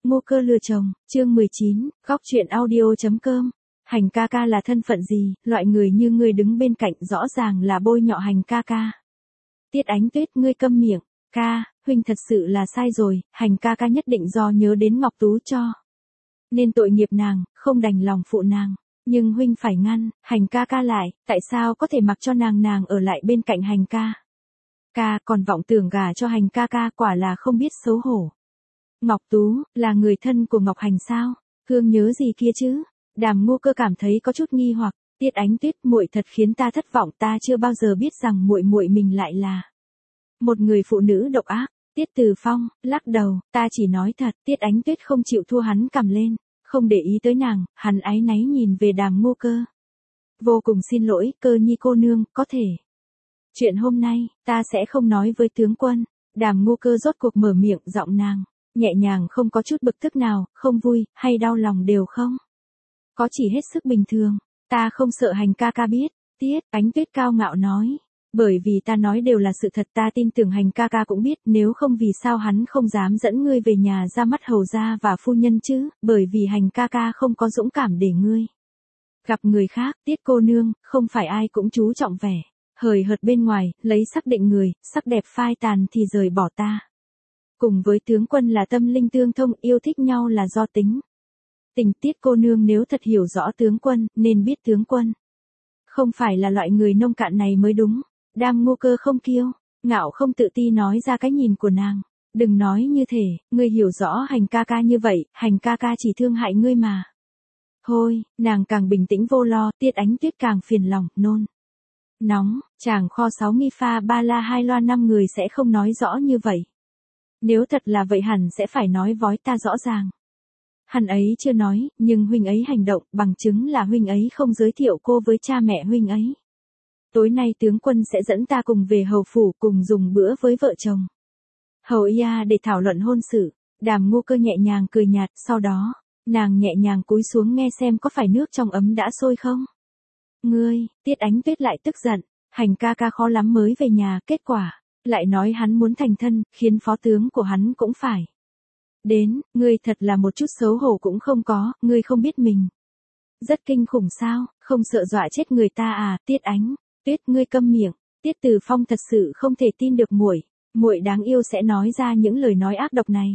Ngô Cơ lừa chồng, chương 19, góc truyện audio.com. Hành ca ca là thân phận gì, loại người như ngươi đứng bên cạnh rõ ràng là bôi nhọ hành ca ca. Tiết Ánh Tuyết, ngươi câm miệng, ca, huynh thật sự là sai rồi, hành ca ca nhất định do nhớ đến Ngọc Tú cho. Nên tội nghiệp nàng, không đành lòng phụ nàng. Nhưng huynh phải ngăn, hành ca ca lại, tại sao có thể mặc cho nàng ở lại bên cạnh hành ca. Ca còn vọng tưởng gả cho hành ca ca, quả là không biết xấu hổ. Ngọc Tú, là người thân của Ngọc Hành sao? Cương nhớ gì kia chứ? Đàm Ngô Cơ cảm thấy có chút nghi hoặc, Tiết Ánh Tuyết, muội thật khiến ta thất vọng, ta chưa bao giờ biết rằng muội mình lại là một người phụ nữ độc ác. Tiết Từ Phong lắc đầu, ta chỉ nói thật. Tiết Ánh Tuyết không chịu thua hắn cầm lên, không để ý tới nàng, hắn áy náy nhìn về Đàm Ngô Cơ. Vô cùng xin lỗi, Cơ nhi cô nương, có thể. Chuyện hôm nay, ta sẽ không nói với tướng quân. Đàm Ngô Cơ rốt cuộc mở miệng, giọng nàng nhẹ nhàng, không có chút bực tức nào, không vui, hay đau lòng đều không. Có chỉ hết sức bình thường. Ta không sợ hành ca ca biết. Tiết Ánh Tuyết cao ngạo nói. Bởi vì ta nói đều là sự thật, ta tin tưởng hành ca ca cũng biết, nếu không vì sao hắn không dám dẫn ngươi về nhà ra mắt hầu gia và phu nhân chứ, bởi vì hành ca ca không có dũng cảm để ngươi gặp người khác. Tiết cô nương, không phải ai cũng chú trọng vẻ hời hợt bên ngoài, lấy sắc định người, sắc đẹp phai tàn thì rời bỏ ta. Cùng với tướng quân là tâm linh tương thông, yêu thích nhau là do tính tình. Tiết cô nương nếu thật hiểu rõ tướng quân, nên biết tướng quân không phải là loại người nông cạn này mới đúng. Đàm Ngô Cơ không kiêu ngạo không tự ti nói ra cái nhìn của nàng. Đừng nói như thể, ngươi hiểu rõ hành ca ca như vậy, hành ca ca chỉ thương hại ngươi mà. Thôi, nàng càng bình tĩnh vô lo, Tiết Ánh Tuyết càng phiền lòng, nôn nóng, chàng kho 6 nghi pha 3 la 2 loa 5 người sẽ không nói rõ như vậy. Nếu thật là vậy hẳn sẽ phải nói vói ta rõ ràng. Hắn ấy chưa nói, nhưng huynh ấy hành động, bằng chứng là huynh ấy không giới thiệu cô với cha mẹ huynh ấy. Tối nay tướng quân sẽ dẫn ta cùng về hầu phủ, cùng dùng bữa với vợ chồng hầu ia để thảo luận hôn sự. Đàm Ngô Cơ nhẹ nhàng cười nhạt, sau đó nàng nhẹ nhàng cúi xuống nghe xem có phải nước trong ấm đã sôi không. Ngươi, Tiết Ánh Tuyết lại tức giận, hành ca ca khó lắm mới về nhà, kết quả lại nói hắn muốn thành thân, khiến phó tướng của hắn cũng phải đến. Ngươi thật là một chút xấu hổ cũng không có, ngươi không biết mình rất kinh khủng sao, không sợ dọa chết người ta à? Tiết Ánh Tuyết, ngươi câm miệng. Tiết Từ Phong thật sự không thể tin được muội đáng yêu sẽ nói ra những lời nói ác độc này.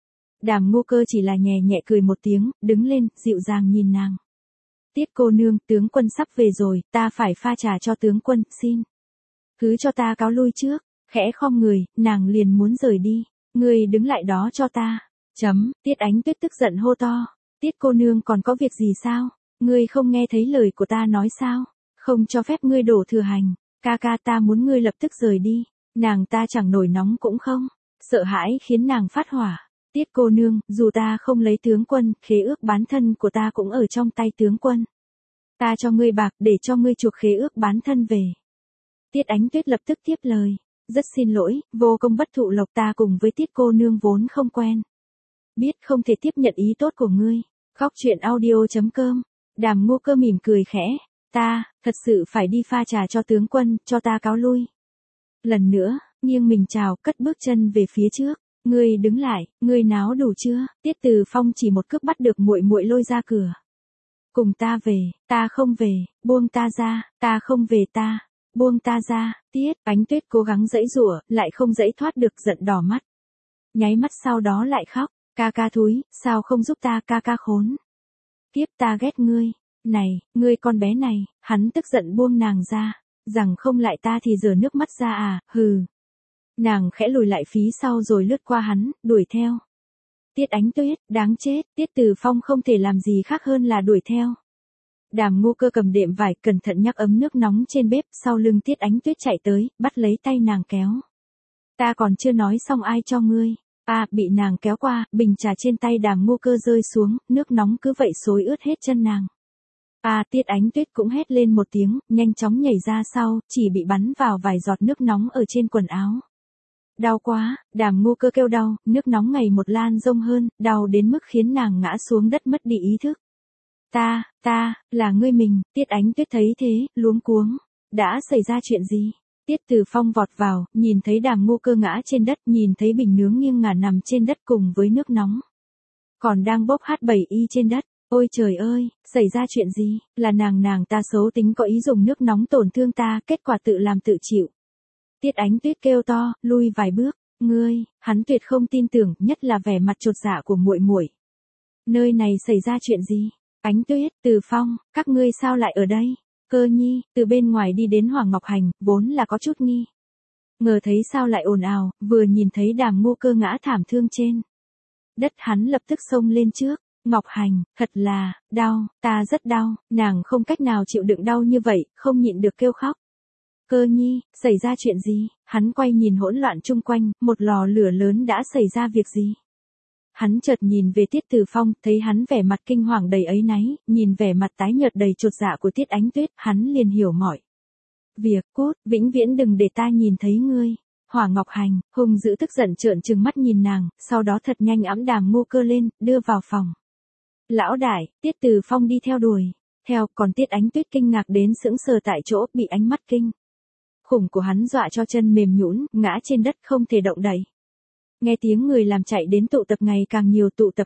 Đàm Ngô Cơ chỉ là nhẹ nhẹ cười một tiếng, đứng lên, dịu dàng nhìn nàng. Tiết cô nương, tướng quân sắp về rồi, ta phải pha trà cho tướng quân, xin cứ cho ta cáo lui trước. Khẽ khom người, nàng liền muốn rời đi. Ngươi đứng lại đó cho ta. Tiết Ánh Tuyết tức giận hô to. Tiết cô nương còn có việc gì sao? Ngươi không nghe thấy lời của ta nói sao? Không cho phép ngươi đổ thừa hành. Ca ca, ta muốn ngươi lập tức rời đi. Nàng ta chẳng nổi nóng cũng không sợ hãi khiến nàng phát hỏa. Tiết cô nương, dù ta không lấy tướng quân, khế ước bán thân của ta cũng ở trong tay tướng quân. Ta cho ngươi bạc để cho ngươi chuộc khế ước bán thân về. Tiết Ánh Tuyết lập tức tiếp lời. Rất xin lỗi, vô công bất thụ lộc, ta cùng với Tiết cô nương vốn không quen. Biết không thể tiếp nhận ý tốt của ngươi. Góc truyện audio.com. Đàm Ngô Cơ mỉm cười khẽ. Ta, thật sự phải đi pha trà cho tướng quân, cho ta cáo lui. Lần nữa, nghiêng mình chào, cất bước chân về phía trước. Ngươi đứng lại, ngươi náo đủ chưa? Tiết Từ Phong chỉ một cước bắt được muội lôi ra cửa. Cùng ta về, ta không về, buông ta ra, ta không về, ta buông ta ra. Tiết Ánh Tuyết cố gắng giãy giụa, lại không giãy thoát được, giận đỏ mắt. Nháy mắt sau đó lại khóc. Ca ca thúi, sao không giúp ta, ca ca khốn kiếp, ta ghét ngươi. Này, ngươi con bé này. Hắn tức giận buông nàng ra, rằng không lại ta thì giở nước mắt ra à, hừ. Nàng khẽ lùi lại phía sau rồi lướt qua hắn, đuổi theo. Tiết Ánh Tuyết, đáng chết. Tiết Từ Phong không thể làm gì khác hơn là đuổi theo. Đàm Ngô Cơ cầm đệm vải, cẩn thận nhắc ấm nước nóng trên bếp, sau lưng Tiết Ánh Tuyết chạy tới, bắt lấy tay nàng kéo. Ta còn chưa nói xong ai cho ngươi. Bị nàng kéo qua, bình trà trên tay Đàm Ngô Cơ rơi xuống, nước nóng cứ vậy xối ướt hết chân nàng. Tiết Ánh Tuyết cũng hét lên một tiếng, nhanh chóng nhảy ra sau, chỉ bị bắn vào vài giọt nước nóng ở trên quần áo. Đau quá, Đàm Ngô Cơ kêu đau, nước nóng ngày một lan rông hơn, đau đến mức khiến nàng ngã xuống đất mất đi ý thức. Là ngươi mình. Tiết Ánh Tuyết thấy thế, luống cuống. Đã xảy ra chuyện gì? Tiết Từ Phong vọt vào, nhìn thấy Đàm Ngô Cơ ngã trên đất, nhìn thấy bình nướng nghiêng ngả nằm trên đất cùng với nước nóng. còn đang bốc hát bầy y trên đất. Ôi trời ơi, xảy ra chuyện gì, là nàng ta xấu tính có ý dùng nước nóng tổn thương ta, kết quả tự làm tự chịu. Tiết Ánh Tuyết kêu to, lui vài bước, ngươi, hắn tuyệt không tin tưởng, nhất là vẻ mặt chột dạ của muội muội. Nơi này xảy ra chuyện gì? Ánh Tuyết, Từ Phong, các ngươi sao lại ở đây? Cơ Nhi, từ bên ngoài đi đến Hoàng Ngọc Hành, vốn là có chút nghi ngờ thấy sao lại ồn ào, vừa nhìn thấy Đàm Ngô Cơ ngã thảm thương trên đất, hắn lập tức xông lên trước. Ngọc Hành, thật là, đau, ta rất đau, nàng không cách nào chịu đựng đau như vậy, không nhịn được kêu khóc. Cơ Nhi, xảy ra chuyện gì? Hắn quay nhìn hỗn loạn chung quanh, một lò lửa lớn đã xảy ra việc gì? Hắn chợt nhìn về Tiết Từ Phong, thấy hắn vẻ mặt kinh hoàng đầy áy náy, nhìn vẻ mặt tái nhợt đầy chột dạ của Tiết Ánh Tuyết, hắn liền hiểu mọi việc. Cút, vĩnh viễn đừng để ta nhìn thấy ngươi. Hoàng Ngọc Hành, hung dữ tức giận trợn trừng mắt nhìn nàng, sau đó thật nhanh ẵm Đàm Ngô Cơ lên, đưa vào phòng. Lão đại, Tiết Từ Phong đi theo đuổi. Theo, còn Tiết Ánh Tuyết kinh ngạc đến sững sờ tại chỗ, bị ánh mắt kinh khủng của hắn dọa cho chân mềm nhũn, ngã trên đất không thể động đậy. Nghe tiếng người làm chạy đến tụ tập ngày càng nhiều, tụ tập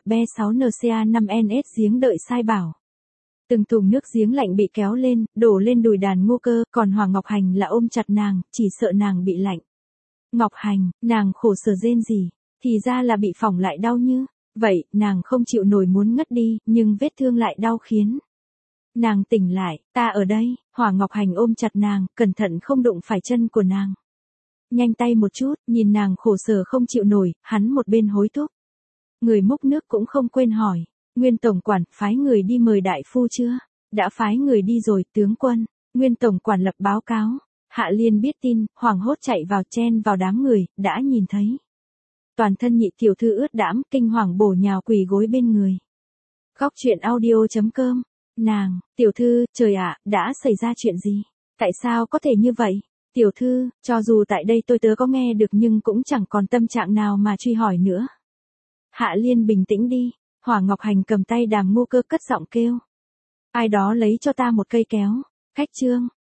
B6NCA5NS giếng đợi sai bảo. Từng thùng nước giếng lạnh bị kéo lên, đổ lên đùi Đàn Ngô Cơ, còn Hoàng Ngọc Hành là ôm chặt nàng, chỉ sợ nàng bị lạnh. Ngọc Hành, nàng khổ sở rên rỉ, thì ra là bị phỏng lại đau như vậy, nàng không chịu nổi muốn ngất đi, nhưng vết thương lại đau khiến nàng tỉnh lại. Ta ở đây. Hoàng Ngọc Hành ôm chặt nàng, cẩn thận không đụng phải chân của nàng. Nhanh tay một chút, nhìn nàng khổ sở không chịu nổi, hắn một bên hối thúc. Người múc nước cũng không quên hỏi, Nguyên tổng quản, phái người đi mời đại phu chưa? Đã phái người đi rồi, tướng quân. Nguyên tổng quản lập báo cáo. Hạ Liên biết tin, hoảng hốt chạy vào chen vào đám người, đã nhìn thấy. Toàn thân Nhị tiểu thư ướt đẫm, kinh hoàng bổ nhào quỳ gối bên người. Khóc chuyện audio.com. Nàng, tiểu thư, trời ạ, đã xảy ra chuyện gì? Tại sao có thể như vậy? Tiểu thư, cho dù tại đây tôi tớ có nghe được nhưng cũng chẳng còn tâm trạng nào mà truy hỏi nữa. Hạ Liên bình tĩnh đi. Hoàng Ngọc Hành cầm tay Đàm Ngô Cơ cất giọng kêu. Ai đó lấy cho ta một cây kéo. Khách trương,